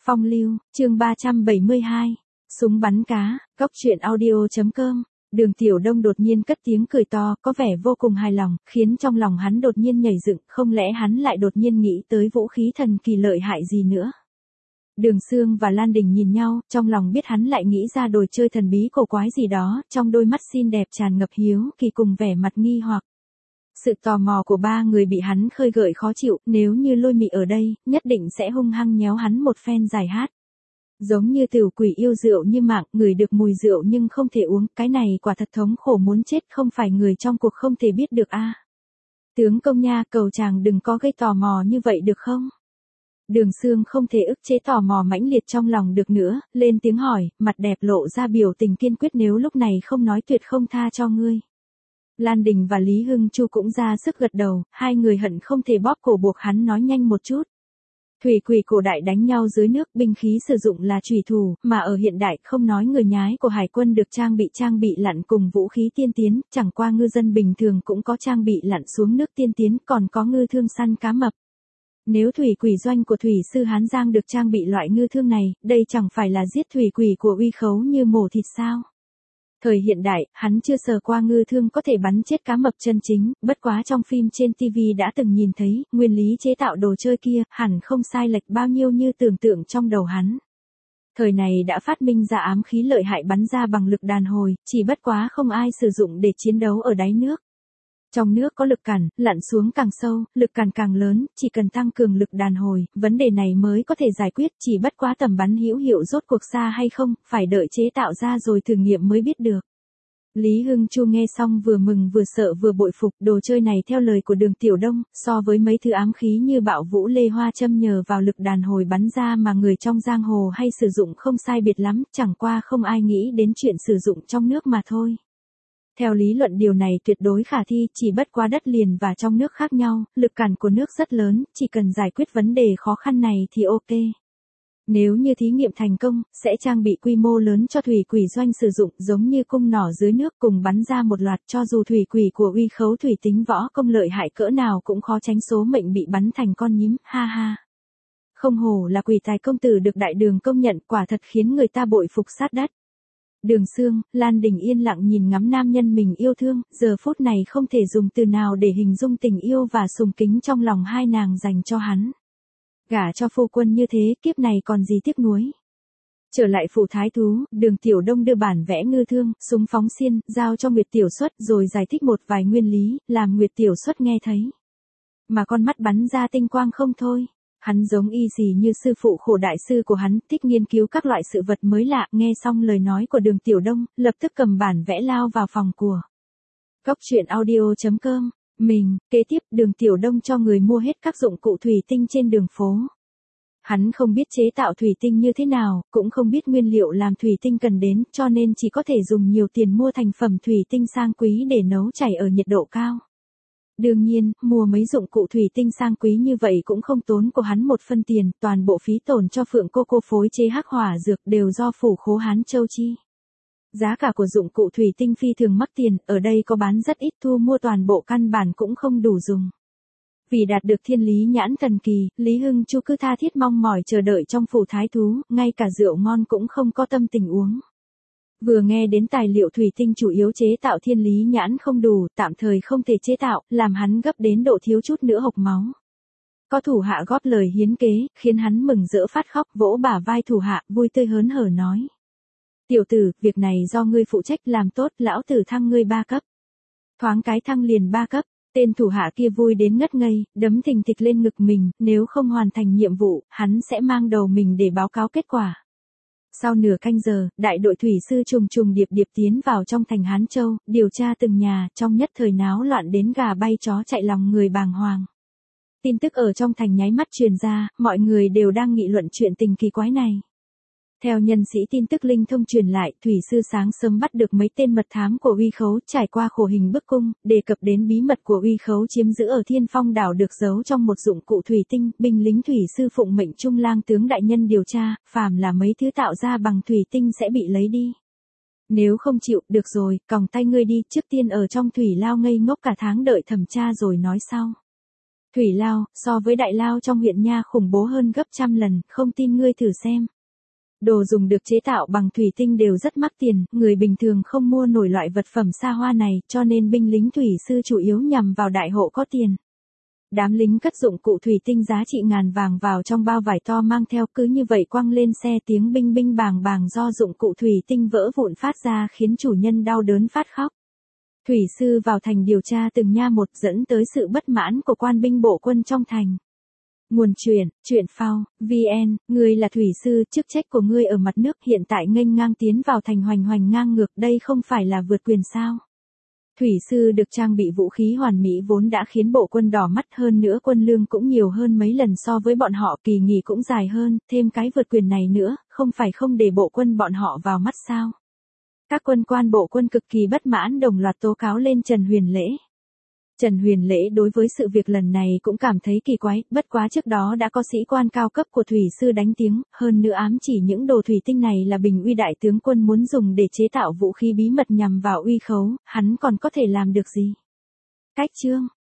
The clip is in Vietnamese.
Phong lưu, chương 372. Súng bắn cá, góc truyện audio.com. Đường Tiểu Đông đột nhiên cất tiếng cười to, có vẻ vô cùng hài lòng, khiến trong lòng hắn đột nhiên nhảy dựng, không lẽ hắn lại đột nhiên nghĩ tới vũ khí thần kỳ lợi hại gì nữa. Đường Sương và Lan Đình nhìn nhau, trong lòng biết hắn lại nghĩ ra đồ chơi thần bí cổ quái gì đó, trong đôi mắt xinh đẹp tràn ngập hiếu kỳ cùng vẻ mặt nghi hoặc. Sự tò mò của ba người bị hắn khơi gợi khó chịu, nếu như Lôi Mị ở đây, nhất định sẽ hung hăng nhéo hắn một phen giải hát. Giống như tiểu quỷ yêu rượu như mạng, ngửi được mùi rượu nhưng không thể uống, cái này quả thật thống khổ muốn chết, không phải người trong cuộc không thể biết được a. Tướng công nha, cầu chàng đừng có gây tò mò như vậy được không? Đường Sương không thể ức chế tò mò mãnh liệt trong lòng được nữa, lên tiếng hỏi, mặt đẹp lộ ra biểu tình kiên quyết, nếu lúc này không nói tuyệt không tha cho ngươi. Lan Đình và Lý Hưng Chu cũng ra sức gật đầu, hai người hận không thể bóp cổ buộc hắn nói nhanh một chút. Thủy quỷ cổ đại đánh nhau dưới nước, binh khí sử dụng là chủy thủ, mà ở hiện đại không nói người nhái của hải quân được trang bị lặn cùng vũ khí tiên tiến, chẳng qua ngư dân bình thường cũng có trang bị lặn xuống nước tiên tiến, còn có ngư thương săn cá mập. Nếu thủy quỷ doanh của thủy sư Hán Giang được trang bị loại ngư thương này, đây chẳng phải là giết thủy quỷ của uy khấu như mổ thịt sao? Thời hiện đại, hắn chưa sờ qua ngư thương có thể bắn chết cá mập chân chính, bất quá trong phim trên TV đã từng nhìn thấy, nguyên lý chế tạo đồ chơi kia, hẳn không sai lệch bao nhiêu như tưởng tượng trong đầu hắn. Thời này đã phát minh ra ám khí lợi hại bắn ra bằng lực đàn hồi, chỉ bất quá không ai sử dụng để chiến đấu ở đáy nước. Trong nước có lực cản, lặn xuống càng sâu, lực cản càng lớn, chỉ cần tăng cường lực đàn hồi, vấn đề này mới có thể giải quyết, chỉ bất quá tầm bắn hữu hiệu rốt cuộc xa hay không, phải đợi chế tạo ra rồi thử nghiệm mới biết được. Lý Hưng Chu nghe xong vừa mừng vừa sợ vừa bội phục, đồ chơi này theo lời của Đường Tiểu Đông, so với mấy thứ ám khí như bạo vũ lê hoa châm nhờ vào lực đàn hồi bắn ra mà người trong giang hồ hay sử dụng không sai biệt lắm, chẳng qua không ai nghĩ đến chuyện sử dụng trong nước mà thôi. Theo lý luận điều này tuyệt đối khả thi, chỉ bất quá đất liền và trong nước khác nhau, lực cản của nước rất lớn, chỉ cần giải quyết vấn đề khó khăn này thì ok. Nếu như thí nghiệm thành công, sẽ trang bị quy mô lớn cho thủy quỷ doanh sử dụng, giống như cung nỏ dưới nước cùng bắn ra một loạt, cho dù thủy quỷ của uy khấu thủy tính võ công lợi hại cỡ nào cũng khó tránh số mệnh bị bắn thành con nhím, ha ha. Không hổ là quỷ tài công tử được đại đường công nhận, quả thật khiến người ta bội phục sát đất. Đường Sương, Lan Đình yên lặng nhìn ngắm nam nhân mình yêu thương, giờ phút này không thể dùng từ nào để hình dung tình yêu và sùng kính trong lòng hai nàng dành cho hắn. Gả cho phu quân như thế, kiếp này còn gì tiếc nuối. Trở lại phủ thái thú, Đường Tiểu Đông đưa bản vẽ ngư thương, súng phóng xiên, giao cho Nguyệt Tiểu Xuất rồi giải thích một vài nguyên lý, làm Nguyệt Tiểu Xuất nghe thấy. Mà con mắt bắn ra tinh quang không thôi. Hắn giống y gì như sư phụ khổ đại sư của hắn, thích nghiên cứu các loại sự vật mới lạ, nghe xong lời nói của Đường Tiểu Đông, lập tức cầm bản vẽ lao vào phòng của. Góc truyện audio.com, kế tiếp Đường Tiểu Đông cho người mua hết các dụng cụ thủy tinh trên đường phố. Hắn không biết chế tạo thủy tinh như thế nào, cũng không biết nguyên liệu làm thủy tinh cần đến, cho nên chỉ có thể dùng nhiều tiền mua thành phẩm thủy tinh sang quý để nấu chảy ở nhiệt độ cao. Đương nhiên, mua mấy dụng cụ thủy tinh sang quý như vậy cũng không tốn của hắn một phân tiền, toàn bộ phí tổn cho Phượng cô phối chế hắc hỏa dược đều do phủ khố Hán Châu chi. Giá cả của dụng cụ thủy tinh phi thường mắc tiền, ở đây có bán rất ít, thu mua toàn bộ căn bản cũng không đủ dùng. Vì đạt được thiên lý nhãn thần kỳ, Lý Hưng Chu cứ tha thiết mong mỏi chờ đợi trong phủ thái thú, ngay cả rượu ngon cũng không có tâm tình uống. Vừa nghe đến tài liệu thủy tinh chủ yếu chế tạo thiên lý nhãn không đủ, tạm thời không thể chế tạo, làm hắn gấp đến độ thiếu chút nữa hộc máu. Có thủ hạ góp lời hiến kế, khiến hắn mừng rỡ phát khóc, vỗ bả vai thủ hạ, vui tươi hớn hở nói. Tiểu tử, việc này do ngươi phụ trách, làm tốt, lão tử thăng ngươi 3 cấp. Thoáng cái thăng liền 3 cấp, tên thủ hạ kia vui đến ngất ngây, đấm thình thịch lên ngực mình, nếu không hoàn thành nhiệm vụ, hắn sẽ mang đầu mình để báo cáo kết quả. Sau nửa canh giờ, đại đội thủy sư trùng điệp tiến vào trong thành Hán Châu, điều tra từng nhà, trong nhất thời náo loạn đến gà bay chó chạy, lòng người bàng hoàng. Tin tức ở trong thành nháy mắt truyền ra, mọi người đều đang nghị luận chuyện tình kỳ quái này. Theo nhân sĩ tin tức linh thông truyền lại, thủy sư sáng sớm bắt được mấy tên mật thám của uy khấu, trải qua khổ hình bức cung, đề cập đến bí mật của uy khấu chiếm giữ ở Thiên Phong đảo được giấu trong một dụng cụ thủy tinh, binh lính thủy sư phụng mệnh Trung lang tướng đại nhân điều tra, phàm là mấy thứ tạo ra bằng thủy tinh sẽ bị lấy đi. Nếu không chịu, được rồi, còng tay ngươi đi, trước tiên ở trong thủy lao ngây ngốc cả tháng đợi thẩm tra rồi nói sau. Thủy lao, so với đại lao trong huyện nha khủng bố hơn gấp trăm lần, không tin ngươi thử xem. Đồ dùng được chế tạo bằng thủy tinh đều rất mắc tiền, người bình thường không mua nổi loại vật phẩm xa hoa này, cho nên binh lính thủy sư chủ yếu nhằm vào đại hộ có tiền. Đám lính cất dụng cụ thủy tinh giá trị ngàn vàng vào trong bao vải to mang theo, cứ như vậy quăng lên xe, tiếng binh binh bàng bàng do dụng cụ thủy tinh vỡ vụn phát ra khiến chủ nhân đau đớn phát khóc. Thủy sư vào thành điều tra từng nha một, dẫn tới sự bất mãn của quan binh bộ quân trong thành. Nguồn chuyện phao, VN, ngươi là thủy sư, chức trách của ngươi ở mặt nước hiện tại nghênh ngang tiến vào thành hoành hoành ngang ngược, đây không phải là vượt quyền sao? Thủy sư được trang bị vũ khí hoàn mỹ vốn đã khiến bộ quân đỏ mắt, hơn nữa quân lương cũng nhiều hơn mấy lần so với bọn họ, kỳ nghỉ cũng dài hơn, thêm cái vượt quyền này nữa, không phải không để bộ quân bọn họ vào mắt sao? Các quân quan bộ quân cực kỳ bất mãn đồng loạt tố cáo lên Trần Huyền Lễ. Trần Huyền Lễ đối với sự việc lần này cũng cảm thấy kỳ quái, bất quá trước đó đã có sĩ quan cao cấp của thủy sư đánh tiếng, hơn nữa ám chỉ những đồ thủy tinh này là bình uy đại tướng quân muốn dùng để chế tạo vũ khí bí mật nhằm vào uy khấu, hắn còn có thể làm được gì? Cách chương